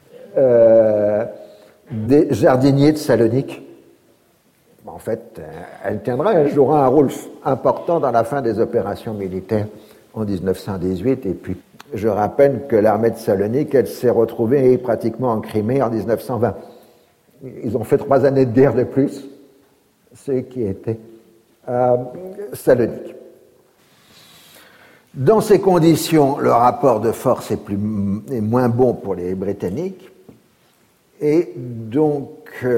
Speaker 6: Des jardiniers de Salonique. En fait, elle jouera un rôle important dans la fin des opérations militaires en 1918. Et puis, je rappelle que l'armée de Salonique, elle s'est retrouvée pratiquement en Crimée en 1920. Ils ont fait 3 années de guerre de plus, ceux qui étaient à Salonique. Dans ces conditions, le rapport de force est moins bon pour les Britanniques, et donc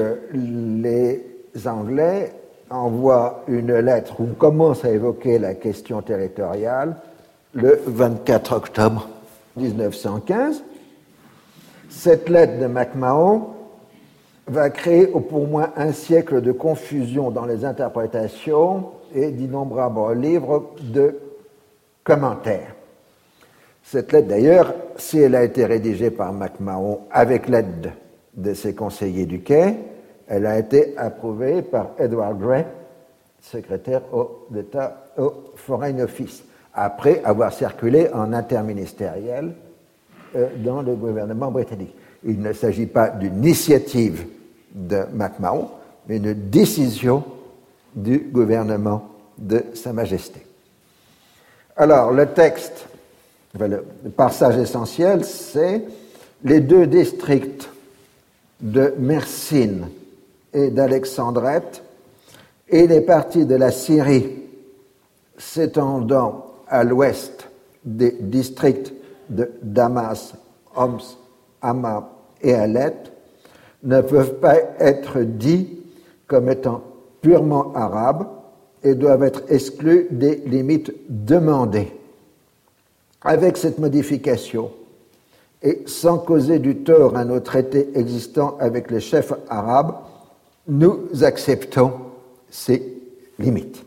Speaker 6: les Anglais envoient une lettre où on commence à évoquer la question territoriale le 24 octobre 1915. Cette lettre de MacMahon va créer pour moins un siècle de confusion dans les interprétations et d'innombrables livres de commentaires. Cette lettre, d'ailleurs, si elle a été rédigée par MacMahon avec l'aide de ses conseillers du Quai, elle a été approuvée par Edward Grey, secrétaire d'État au Foreign Office, après avoir circulé en interministériel dans le gouvernement britannique. Il ne s'agit pas d'une initiative de MacMahon, mais une décision du gouvernement de Sa Majesté. Alors, le texte, le passage essentiel, c'est les 2 districts de Mersin et d'Alexandrette et les parties de la Syrie s'étendant à l'ouest des districts de Damas, Homs, Hama et Alep ne peuvent pas être dits comme étant purement arabes et doivent être exclus des limites demandées. Avec cette modification, et sans causer du tort à nos traités existants avec les chefs arabes, nous acceptons ces limites.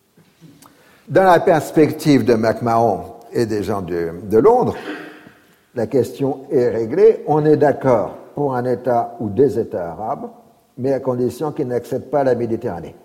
Speaker 6: Dans la perspective de MacMahon et des gens de Londres, la question est réglée. On est d'accord pour un État ou des États arabes, mais à condition qu'ils n'acceptent pas la Méditerranée.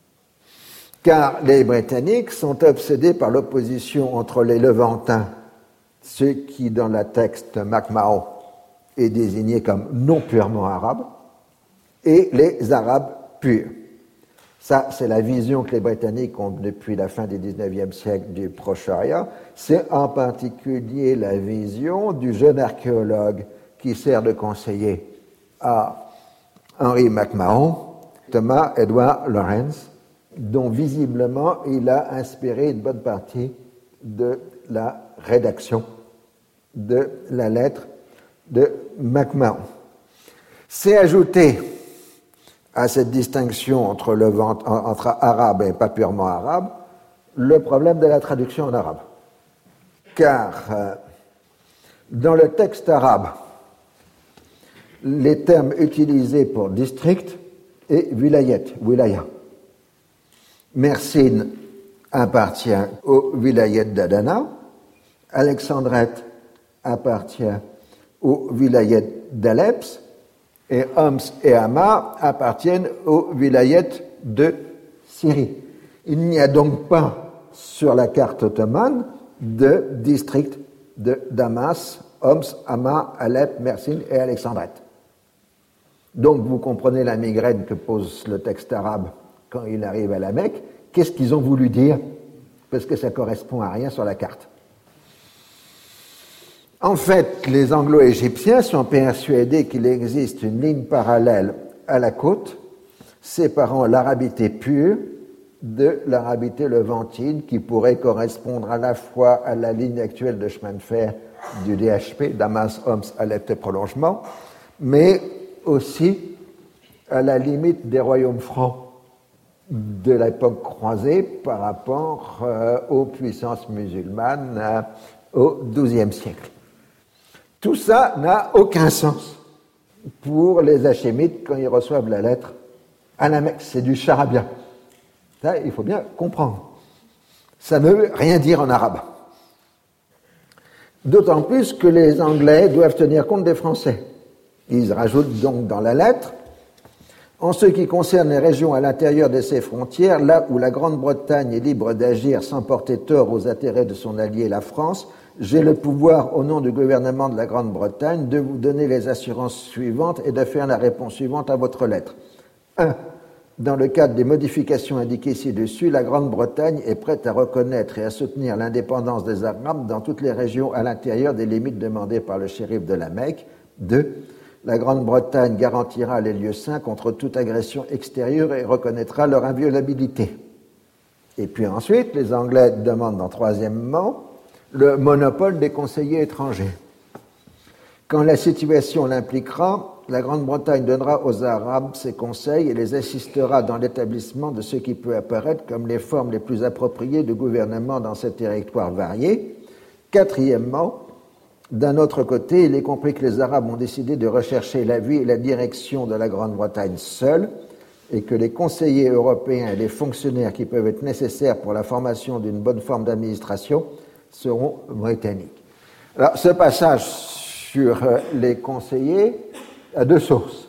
Speaker 6: Car les Britanniques sont obsédés par l'opposition entre les Levantins, ceux qui, dans le texte MacMahon, est désigné comme non purement arabes, et les Arabes purs. Ça, c'est la vision que les Britanniques ont depuis la fin du XIXe siècle du Proche-Orient. C'est en particulier la vision du jeune archéologue qui sert de conseiller à Henry MacMahon, Thomas Edward Lawrence, dont visiblement il a inspiré une bonne partie de la rédaction de la lettre de MacMahon. C'est ajouté à cette distinction entre arabe et pas purement arabe le problème de la traduction en arabe. Car dans le texte arabe, les termes utilisés pour district est wilaya. Mersin appartient au vilayet d'Adana, Alexandrette appartient au vilayet d'Aleps, et Homs et Hama appartiennent au vilayet de Syrie. Il n'y a donc pas sur la carte ottomane de district de Damas, Homs, Hama, Alep, Mersin et Alexandrette. Donc vous comprenez la migraine que pose le texte arabe quand il arrive à la Mecque. Qu'est-ce qu'ils ont voulu dire? Parce que ça correspond à rien sur la carte. En fait, les Anglo-Égyptiens sont persuadés qu'il existe une ligne parallèle à la côte séparant l'arabité pure de l'arabité levantine qui pourrait correspondre à la fois à la ligne actuelle de chemin de fer du DHP, Damas, Homs, Alep et prolongement, mais aussi à la limite des royaumes francs de l'époque croisée par rapport aux puissances musulmanes au XIIe siècle. Tout ça n'a aucun sens pour les Hachémites quand ils reçoivent la lettre à la Mecque. C'est du charabia. Ça, il faut bien comprendre. Ça ne veut rien dire en arabe. D'autant plus que les Anglais doivent tenir compte des Français. Ils rajoutent donc dans la lettre: en ce qui concerne les régions à l'intérieur de ses frontières, là où la Grande-Bretagne est libre d'agir sans porter tort aux intérêts de son allié la France, j'ai le pouvoir, au nom du gouvernement de la Grande-Bretagne, de vous donner les assurances suivantes et de faire la réponse suivante à votre lettre. 1. Dans le cadre des modifications indiquées ci-dessus, la Grande-Bretagne est prête à reconnaître et à soutenir l'indépendance des Arabes dans toutes les régions à l'intérieur des limites demandées par le shérif de la Mecque. 2. La Grande-Bretagne garantira les lieux saints contre toute agression extérieure et reconnaîtra leur inviolabilité. Et puis ensuite, les Anglais demandent en troisièmement le monopole des conseillers étrangers. Quand la situation l'impliquera, la Grande-Bretagne donnera aux Arabes ses conseils et les assistera dans l'établissement de ce qui peut apparaître comme les formes les plus appropriées de gouvernement dans ces territoires variés. Quatrièmement, d'un autre côté, il est compris que les Arabes ont décidé de rechercher l'avis et la direction de la Grande-Bretagne seuls et que les conseillers européens et les fonctionnaires qui peuvent être nécessaires pour la formation d'une bonne forme d'administration seront britanniques. Alors, ce passage sur les conseillers a deux sources.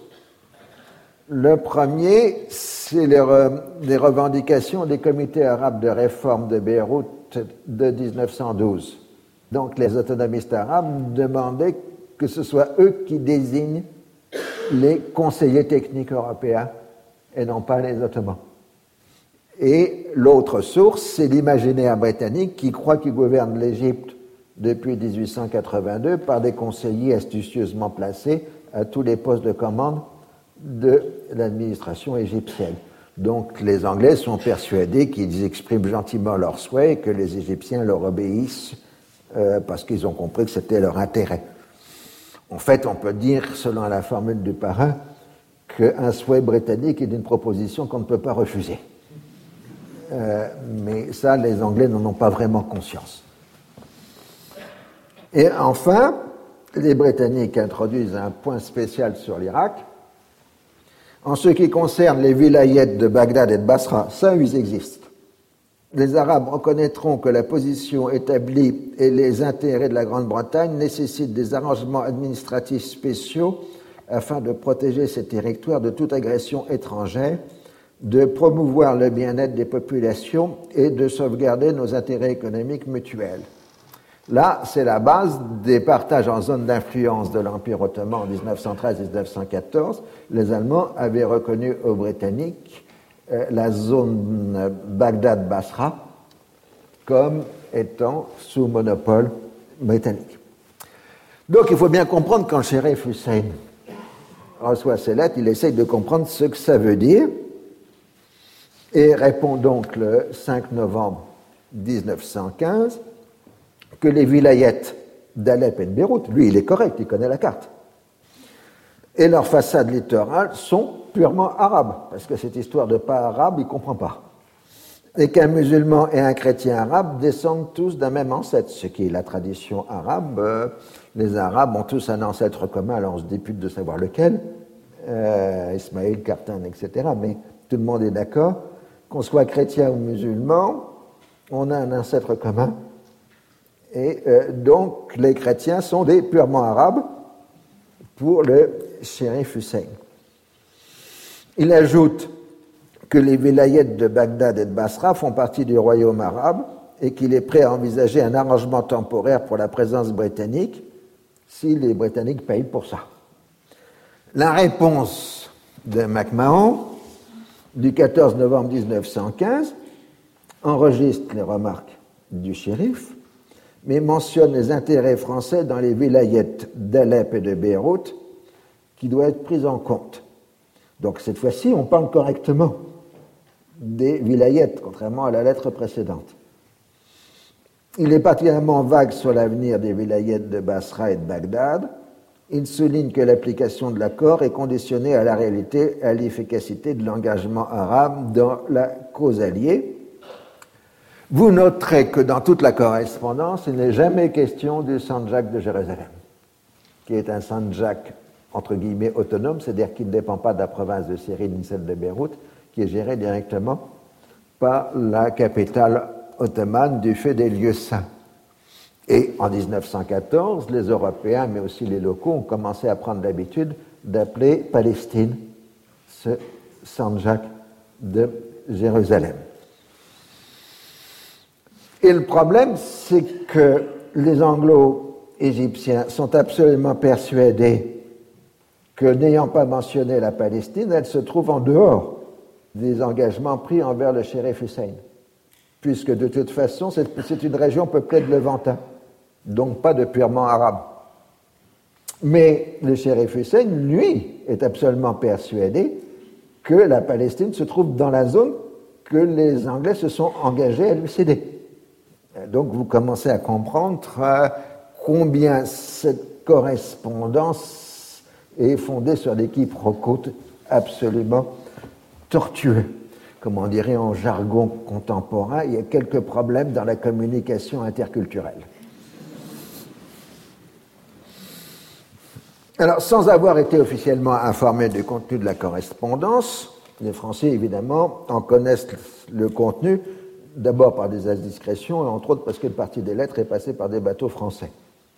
Speaker 6: Le premier, c'est les revendications des comités arabes de réforme de Beyrouth de 1912. Donc les autonomistes arabes demandaient que ce soit eux qui désignent les conseillers techniques européens et non pas les Ottomans. Et l'autre source, c'est l'imaginaire britannique qui croit qu'il gouverne l'Égypte depuis 1882 par des conseillers astucieusement placés à tous les postes de commande de l'administration égyptienne. Donc les Anglais sont persuadés qu'ils expriment gentiment leurs souhaits et que les Égyptiens leur obéissent parce qu'ils ont compris que c'était leur intérêt. En fait, on peut dire, selon la formule du parrain, qu'un souhait britannique est une proposition qu'on ne peut pas refuser. Mais ça, les Anglais n'en ont pas vraiment conscience. Et enfin, les Britanniques introduisent un point spécial sur l'Irak. En ce qui concerne les vilayets de Bagdad et de Basra, ça, ils existent. Les Arabes reconnaîtront que la position établie et les intérêts de la Grande-Bretagne nécessitent des arrangements administratifs spéciaux afin de protéger ces territoires de toute agression étrangère, de promouvoir le bien-être des populations et de sauvegarder nos intérêts économiques mutuels. Là, c'est la base des partages en zone d'influence de l'Empire ottoman en 1913 et 1914. Les Allemands avaient reconnu aux Britanniques la zone Bagdad-Basra comme étant sous monopole britannique. Donc il faut bien comprendre quand le shérif Hussein reçoit ces lettres, il essaye de comprendre ce que ça veut dire et répond donc le 5 novembre 1915 que les vilayets d'Alep et de Beyrouth, lui il est correct, il connaît la carte, et leurs façades littorales sont purement arabes, parce que cette histoire de pas arabe, il ne comprend pas. Et qu'un musulman et un chrétien arabe descendent tous d'un même ancêtre, ce qui est la tradition arabe. Les Arabes ont tous un ancêtre commun, alors on se dispute de savoir lequel, Ismaïl, Qartan, etc. Mais tout le monde est d'accord, qu'on soit chrétien ou musulman, on a un ancêtre commun. Et donc les chrétiens sont des purement arabes pour le shérif Hussein. Il ajoute que les vilayets de Bagdad et de Basra font partie du royaume arabe et qu'il est prêt à envisager un arrangement temporaire pour la présence britannique si les Britanniques payent pour ça. La réponse de MacMahon du 14 novembre 1915 enregistre les remarques du shérif, mais mentionne les intérêts français dans les vilayets d'Alep et de Beyrouth qui doivent être pris en compte. Donc cette fois-ci, on parle correctement des vilayets, contrairement à la lettre précédente. Il est particulièrement vague sur l'avenir des vilayets de Basra et de Bagdad. Il souligne que l'application de l'accord est conditionnée à la réalité et à l'efficacité de l'engagement arabe dans la cause alliée. Vous noterez que dans toute la correspondance, il n'est jamais question du Sandjak de Jérusalem, qui est un Sandjak entre guillemets autonome, c'est-à-dire qui ne dépend pas de la province de Syrie ni celle de Beyrouth, qui est gérée directement par la capitale ottomane du fait des lieux saints. Et en 1914, les Européens, mais aussi les locaux, ont commencé à prendre l'habitude d'appeler Palestine ce Sandjak de Jérusalem. Et le problème, c'est que les Anglo-Égyptiens sont absolument persuadés que, n'ayant pas mentionné la Palestine, elle se trouve en dehors des engagements pris envers le shérif Hussein, puisque de toute façon, c'est une région peuplée de Levantins, donc pas de purement arabes. Mais le shérif Hussein, lui, est absolument persuadé que la Palestine se trouve dans la zone que les Anglais se sont engagés à lui céder. Donc vous commencez à comprendre combien cette correspondance est fondée sur des quiproquos absolument tortueux. Comme on dirait en jargon contemporain, il y a quelques problèmes dans la communication interculturelle. Alors, sans avoir été officiellement informés du contenu de la correspondance, les Français, évidemment, en connaissent le contenu, d'abord par des indiscrétions, et entre autres parce que le parti des lettres est passé par des bateaux français.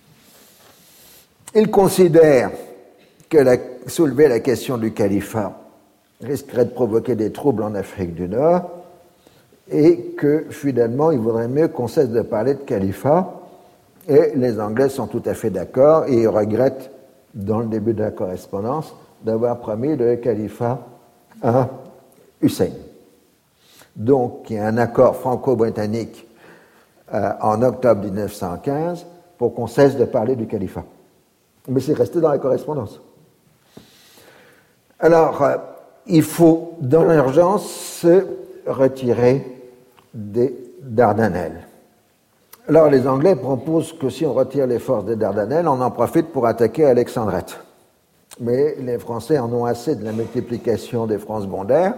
Speaker 6: Ils considèrent que soulever la question du califat risquerait de provoquer des troubles en Afrique du Nord et que, finalement, il vaudrait mieux qu'on cesse de parler de califat. Et les Anglais sont tout à fait d'accord et ils regrettent, dans le début de la correspondance, d'avoir promis le califat à Hussein. Donc, il y a un accord franco-britannique en octobre 1915 pour qu'on cesse de parler du califat. Mais c'est resté dans la correspondance. Alors, il faut, dans l'urgence, se retirer des Dardanelles. Alors, les Anglais proposent que si on retire les forces des Dardanelles, on en profite pour attaquer Alexandrette. Mais les Français en ont assez de la multiplication des fronts secondaires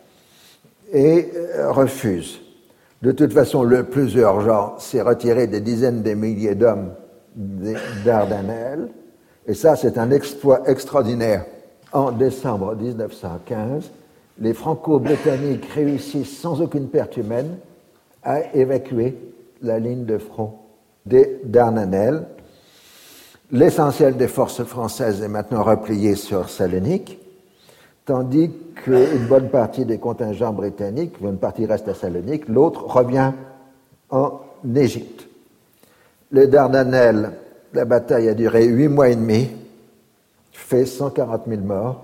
Speaker 6: et refusent. De toute façon, le plus urgent, c'est retirer des dizaines de milliers d'hommes des Dardanelles. Et ça, c'est un exploit extraordinaire. En décembre 1915, les Franco-Britanniques réussissent sans aucune perte humaine à évacuer la ligne de front des Dardanelles. L'essentiel des forces françaises est maintenant replié sur Salonique, tandis qu'une bonne partie des contingents britanniques, une partie reste à Salonique, l'autre revient en Égypte. Les Dardanelles, la bataille a duré 8 mois et demi, fait 140 000 morts,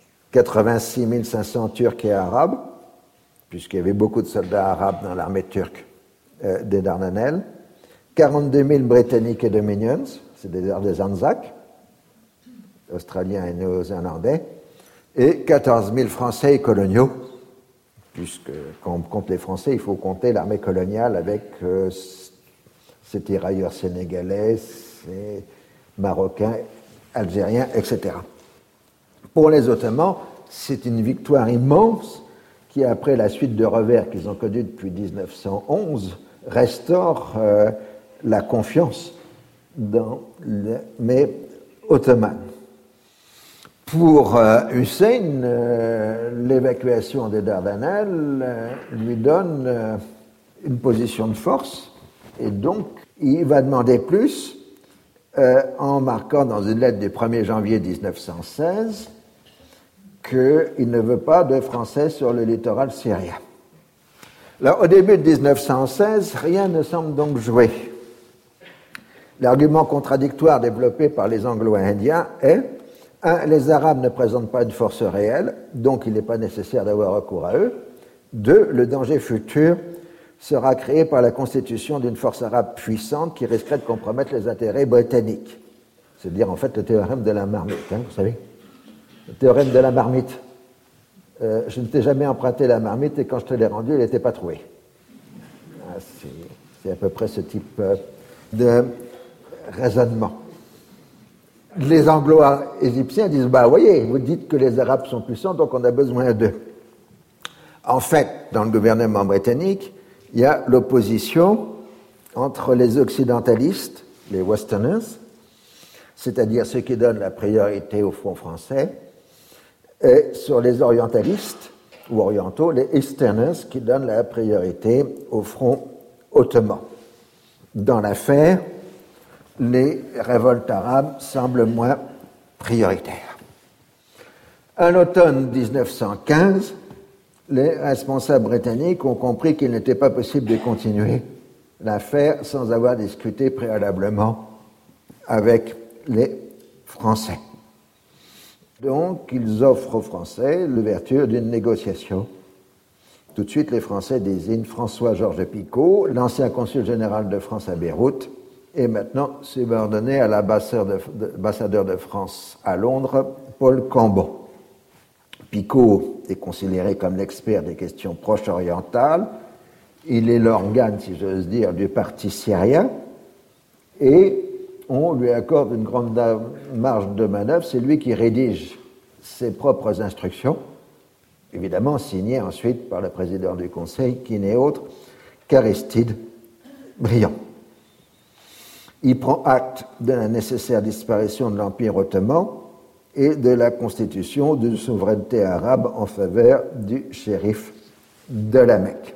Speaker 6: 86 500 Turcs et Arabes, puisqu'il y avait beaucoup de soldats arabes dans l'armée turque des Dardanelles, 42 000 Britanniques et Dominions, c'est des Anzacs, Australiens et Néo-Zélandais, et 14 000 Français et coloniaux, puisque quand on compte les Français, il faut compter l'armée coloniale avec ses tirailleurs sénégalais, ses Marocains, Algériens, etc. Pour les Ottomans, c'est une victoire immense qui, après la suite de revers qu'ils ont connue depuis 1911, restaure la confiance dans l'armée ottomane. Pour Hussein, l'évacuation des Dardanelles lui donne une position de force et donc il va demander plus en marquant dans une lettre du 1er janvier 1916 qu'il ne veut pas de Français sur le littoral syrien. Alors, au début de 1916, rien ne semble donc jouer. L'argument contradictoire développé par les Anglo-Indiens est 1. Les Arabes ne présentent pas une force réelle, donc il n'est pas nécessaire d'avoir recours à eux. 2. Le danger futur sera créé par la constitution d'une force arabe puissante qui risquerait de compromettre les intérêts britanniques. C'est-à-dire, en fait, le théorème de la marmite, vous savez. Le théorème de la marmite. Je ne t'ai jamais emprunté la marmite et quand je te l'ai rendue, elle n'était pas trouée. C'est à peu près ce type de raisonnement. Les Anglo-Égyptiens disent, voyez, vous dites que les Arabes sont puissants, donc on a besoin d'eux. En fait, dans le gouvernement britannique, il y a l'opposition entre les occidentalistes, les Westerners, c'est-à-dire ceux qui donnent la priorité au front français, et sur les orientalistes, ou orientaux, les Easterners, qui donnent la priorité au front ottoman. Dans l'affaire, les révoltes arabes semblent moins prioritaires. À l'automne 1915, les responsables britanniques ont compris qu'il n'était pas possible de continuer l'affaire sans avoir discuté préalablement avec les Français. Donc, ils offrent aux Français l'ouverture d'une négociation. Tout de suite, les Français désignent François-Georges Picot, l'ancien consul général de France à Beyrouth, et maintenant subordonné à l'ambassadeur de France à Londres, Paul Cambon. Picot est considéré comme l'expert des questions proche-orientales. Il est l'organe, si j'ose dire, du parti syrien, et on lui accorde une grande marge de manœuvre. C'est lui qui rédige ses propres instructions, évidemment signées ensuite par le président du Conseil, qui n'est autre qu'Aristide Briand. Il prend acte de la nécessaire disparition de l'Empire ottoman et de la constitution d'une souveraineté arabe en faveur du shérif de la Mecque.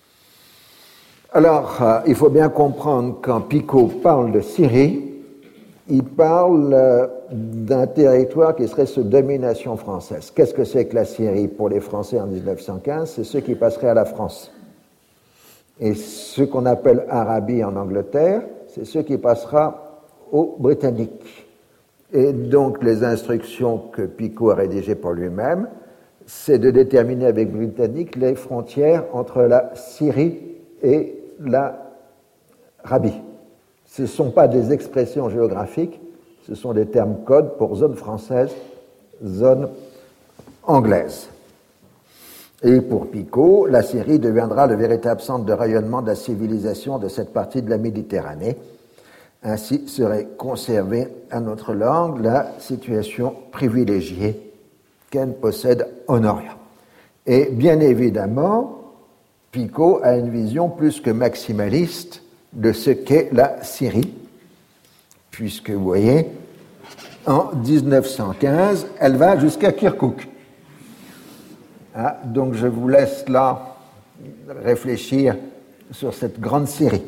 Speaker 6: Alors, il faut bien comprendre, quand Picot parle de Syrie, il parle d'un territoire qui serait sous domination française. Qu'est-ce que c'est que la Syrie pour les Français en 1915 ? C'est ceux qui passeraient à la France. Et ce qu'on appelle Arabie en Angleterre, c'est ce qui passera aux Britanniques. Et donc, les instructions que Picot a rédigées pour lui-même, c'est de déterminer avec les Britanniques les frontières entre la Syrie et l'Arabie. Ce ne sont pas des expressions géographiques, ce sont des termes codes pour zone française, zone anglaise. Et pour Picot, la Syrie deviendra le véritable centre de rayonnement de la civilisation de cette partie de la Méditerranée. Ainsi serait conservée à notre langue la situation privilégiée qu'elle possède en Orient. Et bien évidemment, Picot a une vision plus que maximaliste de ce qu'est la Syrie, puisque vous voyez, en 1915, elle va jusqu'à Kirkouk. Donc je vous laisse là réfléchir sur cette grande Syrie.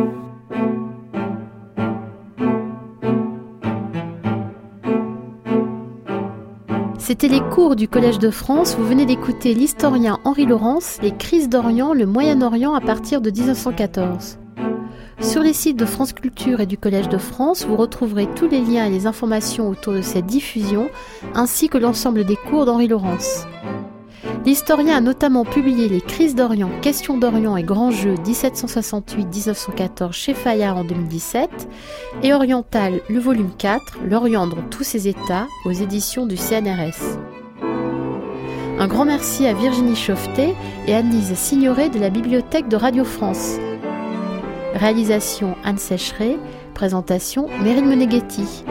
Speaker 4: C'était les cours du Collège de France. Vous venez d'écouter l'historien Henri Laurence, les crises d'Orient, le Moyen-Orient à partir de 1914. Sur les sites de France Culture et du Collège de France, vous retrouverez tous les liens et les informations autour de cette diffusion, ainsi que l'ensemble des cours d'Henri Laurence. L'historien a notamment publié Les crises d'Orient, Questions d'Orient et Grands Jeux 1768-1914 chez Fayard en 2017 et Oriental, le volume 4, L'Orient dans tous ses états, aux éditions du CNRS. Un grand merci à Virginie Chauvetet et Anne-Lise Signoret de la Bibliothèque de Radio France. Réalisation Anne Sécheret, présentation Meryl Meneghetti.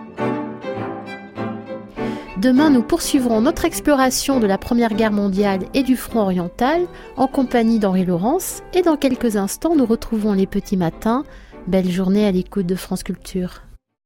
Speaker 4: Demain, nous poursuivrons notre exploration de la Première Guerre mondiale et du front oriental en compagnie d'Henri Laurence et dans quelques instants, nous retrouvons les petits matins. Belle journée à l'écoute de France Culture.